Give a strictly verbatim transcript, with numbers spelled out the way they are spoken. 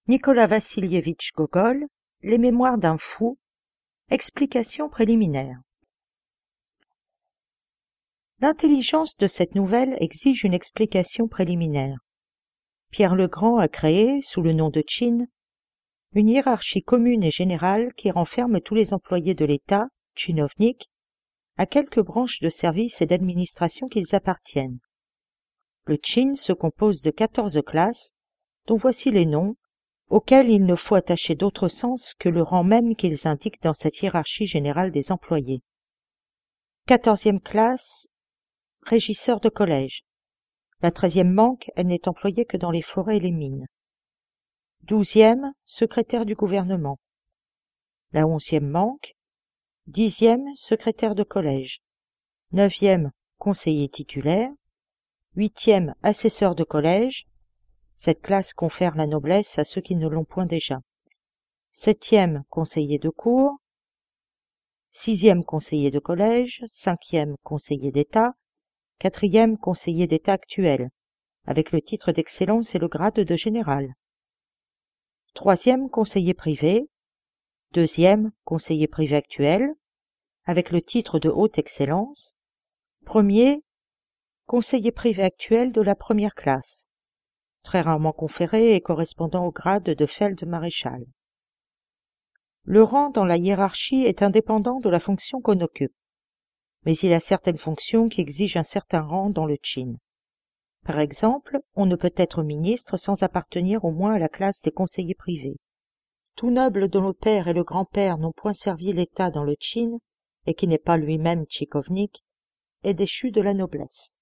Nicolas Vassilievitch Gogol, Les mémoires d'un fou, explication préliminaire. L'intelligence de cette nouvelle exige une explication préliminaire. Pierre le Grand a créé, sous le nom de Tchin, une hiérarchie commune et générale qui renferme tous les employés de l'État, tchinovniks, à quelques branches de service et d'administration qu'ils appartiennent. Le Tchin se compose de quatorze classes, dont voici les noms, auxquels il ne faut attacher d'autre sens que le rang même qu'ils indiquent dans cette hiérarchie générale des employés. Quatorzième classe, régisseur de collège. La treizième manque, elle n'est employée que dans les forêts et les mines. Douzième, secrétaire du gouvernement. La onzième manque. Dixième, secrétaire de collège. Neuvième, conseiller titulaire. Huitième, assesseur de collège. Cette classe confère la noblesse à ceux qui ne l'ont point déjà. Septième, conseiller de cour. Sixième, conseiller de collège. Cinquième, conseiller d'État. Quatrième, conseiller d'État actuel, avec le titre d'excellence et le grade de général. Troisième, conseiller privé. Deuxième, conseiller privé actuel, avec le titre de haute excellence. Premier, conseiller privé actuel de la première classe, très rarement conféré et correspondant au grade de feld-maréchal. Le rang dans la hiérarchie est indépendant de la fonction qu'on occupe, mais il y a certaines fonctions qui exigent un certain rang dans le Tchin. Par exemple, on ne peut être ministre sans appartenir au moins à la classe des conseillers privés. Tout noble dont le père et le grand-père n'ont point servi l'État dans le Tchin, et qui n'est pas lui-même tchikovnik, est déchu de la noblesse.